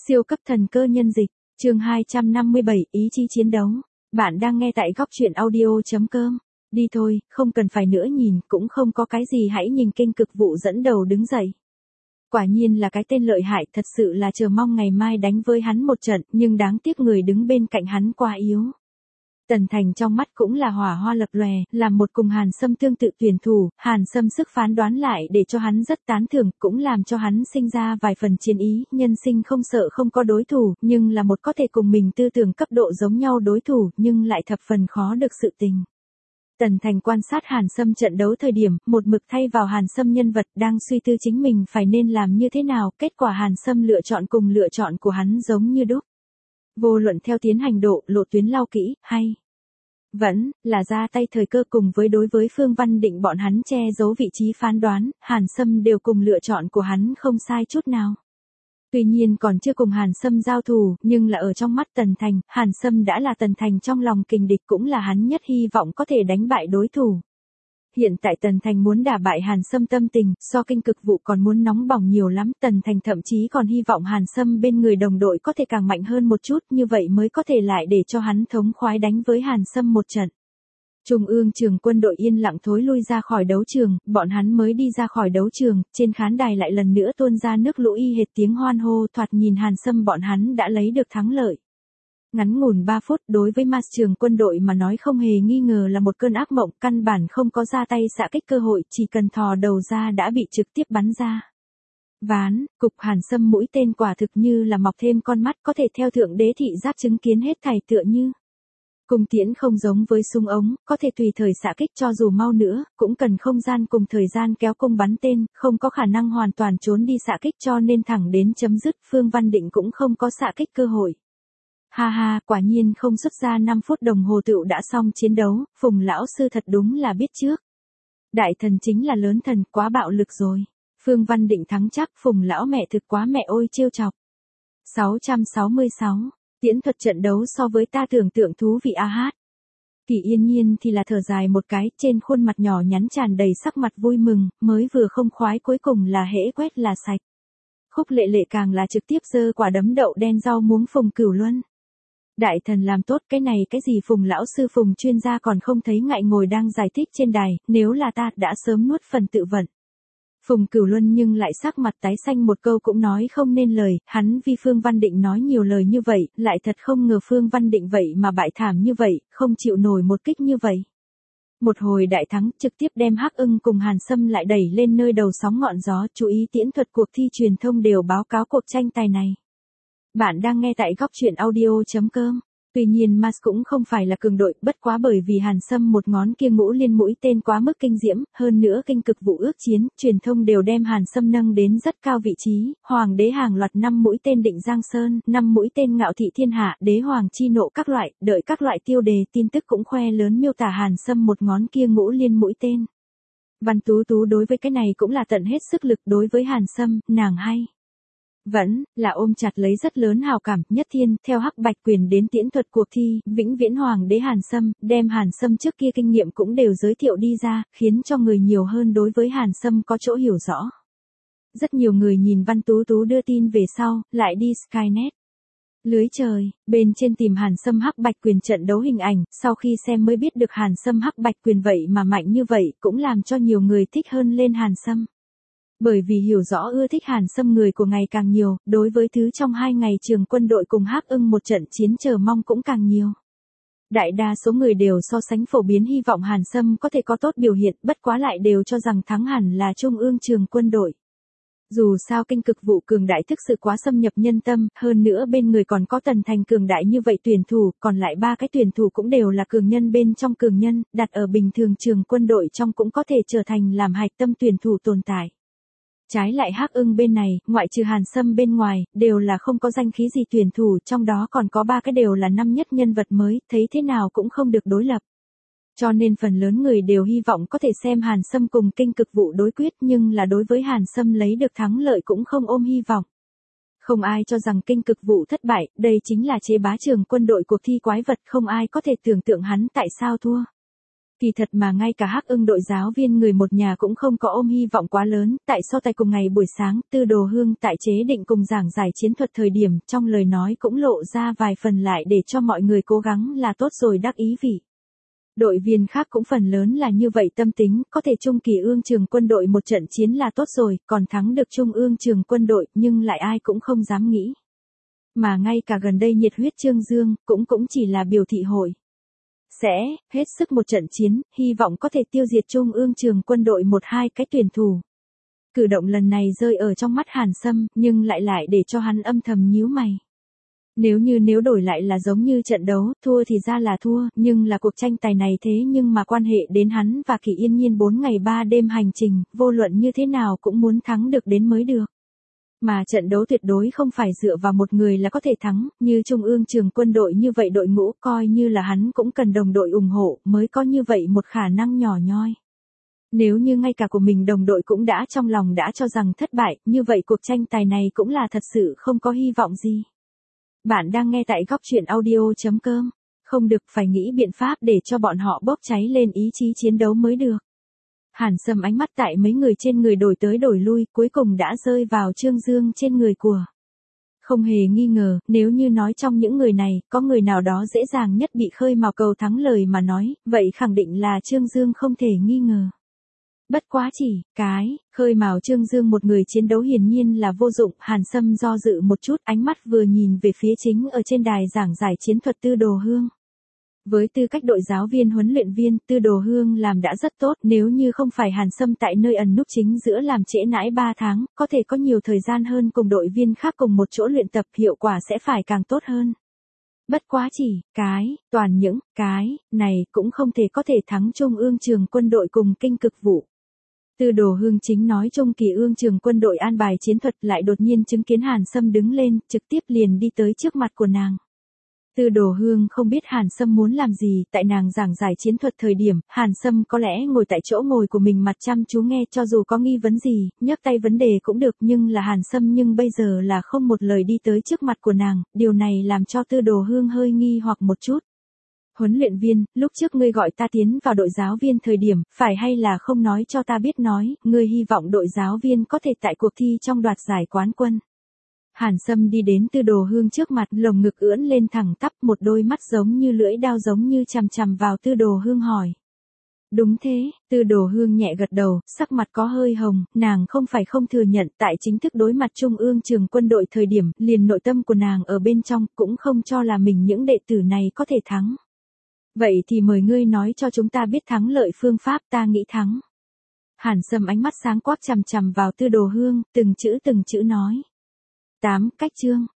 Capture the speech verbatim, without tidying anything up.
Siêu cấp thần cơ nhân dịch, chương hai trăm năm mươi bảy, ý chí chiến đấu. Bạn đang nghe tại góc truyện audio.com. Đi thôi, không cần phải nữa nhìn, cũng không có cái gì, hãy nhìn kinh cực vụ dẫn đầu đứng dậy. Quả nhiên là cái tên lợi hại, thật sự là chờ mong ngày mai đánh với hắn một trận, nhưng đáng tiếc người đứng bên cạnh hắn quá yếu. Tần Thành trong mắt cũng là hỏa hoa lập lòe, làm một cùng Hàn Sâm tương tự tuyển thủ, Hàn Sâm sức phán đoán lại để cho hắn rất tán thưởng, cũng làm cho hắn sinh ra vài phần chiến ý, nhân sinh không sợ không có đối thủ, nhưng là một có thể cùng mình tư tưởng cấp độ giống nhau đối thủ, nhưng lại thập phần khó được sự tình. Tần Thành quan sát Hàn Sâm trận đấu thời điểm, một mực thay vào Hàn Sâm nhân vật đang suy tư chính mình phải nên làm như thế nào, kết quả Hàn Sâm lựa chọn cùng lựa chọn của hắn giống như đúc. Vô luận theo tiến hành độ, lộ tuyến lao kỹ, hay vẫn là ra tay thời cơ cùng với đối với Phương Văn Định bọn hắn che giấu vị trí phán đoán, Hàn Sâm đều cùng lựa chọn của hắn không sai chút nào. Tuy nhiên còn chưa cùng Hàn Sâm giao thủ, nhưng là ở trong mắt Tần Thành, Hàn Sâm đã là Tần Thành trong lòng kình địch, cũng là hắn nhất hy vọng có thể đánh bại đối thủ. Hiện tại Tần Thành muốn đả bại Hàn Sâm tâm tình, so kinh cực vụ còn muốn nóng bỏng nhiều lắm, Tần Thành thậm chí còn hy vọng Hàn Sâm bên người đồng đội có thể càng mạnh hơn một chút, như vậy mới có thể lại để cho hắn thống khoái đánh với Hàn Sâm một trận. Trung ương trường quân đội yên lặng thối lui ra khỏi đấu trường, bọn hắn mới đi ra khỏi đấu trường, trên khán đài lại lần nữa tuôn ra nước lũ y hệt tiếng hoan hô, thoạt nhìn Hàn Sâm bọn hắn đã lấy được thắng lợi. Ngắn ngủn ba phút đối với Mars trường quân đội mà nói không hề nghi ngờ là một cơn ác mộng, căn bản không có ra tay xạ kích cơ hội, chỉ cần thò đầu ra đã bị trực tiếp bắn ra. Ván, cục Hàn Sâm mũi tên quả thực như là mọc thêm con mắt, có thể theo thượng đế thị giác chứng kiến hết thảy, tựa như cung tiễn không giống với súng ống, có thể tùy thời xạ kích, cho dù mau nữa, cũng cần không gian cùng thời gian kéo cung bắn tên, không có khả năng hoàn toàn trốn đi xạ kích, cho nên thẳng đến chấm dứt, Phương Văn Định cũng không có xạ kích cơ hội. Ha ha, quả nhiên không xuất ra năm phút đồng hồ tựu đã xong chiến đấu, Phùng lão sư thật đúng là biết trước. Đại thần chính là lớn thần, quá bạo lực rồi. Phương Văn Định thắng chắc, Phùng lão mẹ thực quá mẹ ôi trêu chọc. sáu trăm sáu mươi sáu, tiễn thuật trận đấu so với ta tưởng tượng thú vị a hát. Kỳ Yên Nhiên thì là thở dài một cái, trên khuôn mặt nhỏ nhắn tràn đầy sắc mặt vui mừng, mới vừa không khoái cuối cùng là hễ quét là sạch. Khúc Lệ Lệ càng là trực tiếp giơ quả đấm đậu đen rau muống Phùng Cửu Luân. Đại thần làm tốt, cái này cái gì Phùng lão sư Phùng chuyên gia còn không thấy ngại ngồi đang giải thích trên đài, nếu là ta đã sớm nuốt phần tự vận. Phùng Cửu Luân nhưng lại sắc mặt tái xanh, một câu cũng nói không nên lời, hắn vì Phương Văn Định nói nhiều lời như vậy, lại thật không ngờ Phương Văn Định vậy mà bại thảm như vậy, không chịu nổi một kích như vậy. Một hồi đại thắng, trực tiếp đem Hắc Ưng cùng Hàn Sâm lại đẩy lên nơi đầu sóng ngọn gió, chú ý tiễn thuật cuộc thi truyền thông đều báo cáo cuộc tranh tài này. Bạn đang nghe tại góc truyện audio.com. Tuy nhiên Mars cũng không phải là cường đội, bất quá bởi vì Hàn Sâm một ngón kia ngũ liên mũi tên quá mức kinh diễm, hơn nữa kinh cực vụ ước chiến, truyền thông đều đem Hàn Sâm nâng đến rất cao vị trí, hoàng đế hàng loạt năm mũi tên định Giang Sơn, năm mũi tên ngạo thị thiên hạ, đế hoàng chi nộ các loại, đợi các loại tiêu đề tin tức cũng khoe lớn miêu tả Hàn Sâm một ngón kia ngũ liên mũi tên. Văn Tú Tú đối với cái này cũng là tận hết sức lực, đối với Hàn Sâm, nàng hay vẫn là ôm chặt lấy rất lớn hào cảm. Nhất Thiên theo Hắc Bạch Quyền đến tiễn thuật cuộc thi, vĩnh viễn hoàng đế Hàn Sâm, đem Hàn Sâm trước kia kinh nghiệm cũng đều giới thiệu đi ra, khiến cho người nhiều hơn đối với Hàn Sâm có chỗ hiểu rõ. Rất nhiều người nhìn Văn Tú Tú đưa tin về sau, lại đi Skynet lưới trời, bên trên tìm Hàn Sâm Hắc Bạch Quyền trận đấu hình ảnh, sau khi xem mới biết được Hàn Sâm Hắc Bạch Quyền vậy mà mạnh như vậy, cũng làm cho nhiều người thích hơn lên Hàn Sâm. Bởi vì hiểu rõ ưa thích Hàn Sâm người của ngày càng nhiều, đối với thứ trong hai ngày trường quân đội cùng Hắc Ưng một trận chiến chờ mong cũng càng nhiều. Đại đa số người đều so sánh phổ biến hy vọng Hàn Sâm có thể có tốt biểu hiện, bất quá lại đều cho rằng thắng hẳn là Trung ương trường quân đội. Dù sao kinh cực vụ cường đại thực sự quá xâm nhập nhân tâm, hơn nữa bên người còn có Tần Thành cường đại như vậy tuyển thủ, còn lại ba cái tuyển thủ cũng đều là cường nhân bên trong cường nhân, đặt ở bình thường trường quân đội trong cũng có thể trở thành làm hạch tâm tuyển thủ tồn tại. Trái lại Hắc Ưng bên này, ngoại trừ Hàn Sâm bên ngoài, đều là không có danh khí gì tuyển thủ, trong đó còn có ba cái đều là năm nhất nhân vật mới, thấy thế nào cũng không được đối lập. Cho nên phần lớn người đều hy vọng có thể xem Hàn Sâm cùng kinh cực vụ đối quyết, nhưng là đối với Hàn Sâm lấy được thắng lợi cũng không ôm hy vọng. Không ai cho rằng kinh cực vụ thất bại, đây chính là chế bá trường quân đội cuộc thi quái vật, không ai có thể tưởng tượng hắn tại sao thua. Kỳ thật mà ngay cả Hắc Ưng đội giáo viên người một nhà cũng không có ôm hy vọng quá lớn, tại so tài cùng ngày buổi sáng, Tư Đồ Hương tại chế định cùng giảng giải chiến thuật thời điểm, trong lời nói cũng lộ ra vài phần lại để cho mọi người cố gắng là tốt rồi đắc ý vị. Đội viên khác cũng phần lớn là như vậy tâm tính, có thể Trung Kỳ Ương Trường Quân đội một trận chiến là tốt rồi, còn thắng được Trung Ương Trường Quân đội, nhưng lại ai cũng không dám nghĩ. Mà ngay cả gần đây nhiệt huyết Trương Dương, cũng cũng chỉ là biểu thị hội. Sẽ, hết sức một trận chiến, hy vọng có thể tiêu diệt Trung ương Trường Quân đội một hai cái tuyển thủ. Cử động lần này rơi ở trong mắt Hàn Sâm, nhưng lại lại để cho hắn âm thầm nhíu mày. Nếu như nếu đổi lại là giống như trận đấu, thua thì ra là thua, nhưng là cuộc tranh tài này thế nhưng mà quan hệ đến hắn và Kỳ Yên Nhiên bốn ngày ba đêm hành trình, vô luận như thế nào cũng muốn thắng được đến mới được. Mà trận đấu tuyệt đối không phải dựa vào một người là có thể thắng, như Trung ương Trường Quân đội như vậy đội ngũ coi như là hắn cũng cần đồng đội ủng hộ mới có như vậy một khả năng nhỏ nhoi. Nếu như ngay cả của mình đồng đội cũng đã trong lòng đã cho rằng thất bại, như vậy cuộc tranh tài này cũng là thật sự không có hy vọng gì. Bạn đang nghe tại góc truyện audio chấm com, không được phải nghĩ biện pháp để cho bọn họ bốc cháy lên ý chí chiến đấu mới được. Hàn Sâm ánh mắt tại mấy người trên người đổi tới đổi lui, cuối cùng đã rơi vào Trương Dương trên người của. Không hề nghi ngờ, nếu như nói trong những người này, có người nào đó dễ dàng nhất bị khơi mào cầu thắng lời mà nói, vậy khẳng định là Trương Dương không thể nghi ngờ. Bất quá chỉ, cái, khơi mào Trương Dương một người chiến đấu hiển nhiên là vô dụng, Hàn Sâm do dự một chút, ánh mắt vừa nhìn về phía chính ở trên đài giảng giải chiến thuật Tư Đồ Hương. Với tư cách đội giáo viên huấn luyện viên, Tư Đồ Hương làm đã rất tốt, nếu như không phải Hàn Sâm tại nơi ẩn núp chính giữa làm trễ nãi ba tháng, có thể có nhiều thời gian hơn cùng đội viên khác cùng một chỗ luyện tập, hiệu quả sẽ phải càng tốt hơn. Bất quá chỉ, cái, toàn những, cái, này cũng không thể có thể thắng Trung ương Trường Quân đội cùng kinh cực vụ. Tư Đồ Hương chính nói Trung Kỳ ương Trường Quân đội an bài chiến thuật lại đột nhiên chứng kiến Hàn Sâm đứng lên, trực tiếp liền đi tới trước mặt của nàng. Tư Đồ Hương không biết Hàn Sâm muốn làm gì, tại nàng giảng giải chiến thuật thời điểm, Hàn Sâm có lẽ ngồi tại chỗ ngồi của mình mặt chăm chú nghe, cho dù có nghi vấn gì, nhấc tay vấn đề cũng được, nhưng là Hàn Sâm nhưng bây giờ là không một lời đi tới trước mặt của nàng, điều này làm cho Tư Đồ Hương hơi nghi hoặc một chút. Huấn luyện viên, lúc trước ngươi gọi ta tiến vào đội giáo viên thời điểm, phải hay là không nói cho ta biết nói, ngươi hy vọng đội giáo viên có thể tại cuộc thi trong đoạt giải quán quân. Hàn Sâm đi đến Tư Đồ Hương trước mặt, lồng ngực ưỡn lên thẳng tắp, một đôi mắt giống như lưỡi dao giống như chằm chằm vào Tư Đồ Hương hỏi. Đúng thế, Tư Đồ Hương nhẹ gật đầu, sắc mặt có hơi hồng, nàng không phải không thừa nhận, tại chính thức đối mặt Trung ương Trường Quân đội thời điểm, liền nội tâm của nàng ở bên trong, cũng không cho là mình những đệ tử này có thể thắng. Vậy thì mời ngươi nói cho chúng ta biết thắng lợi phương pháp, ta nghĩ thắng. Hàn Sâm ánh mắt sáng quắc chằm chằm vào Tư Đồ Hương, từng chữ từng chữ nói. Tám cách chương,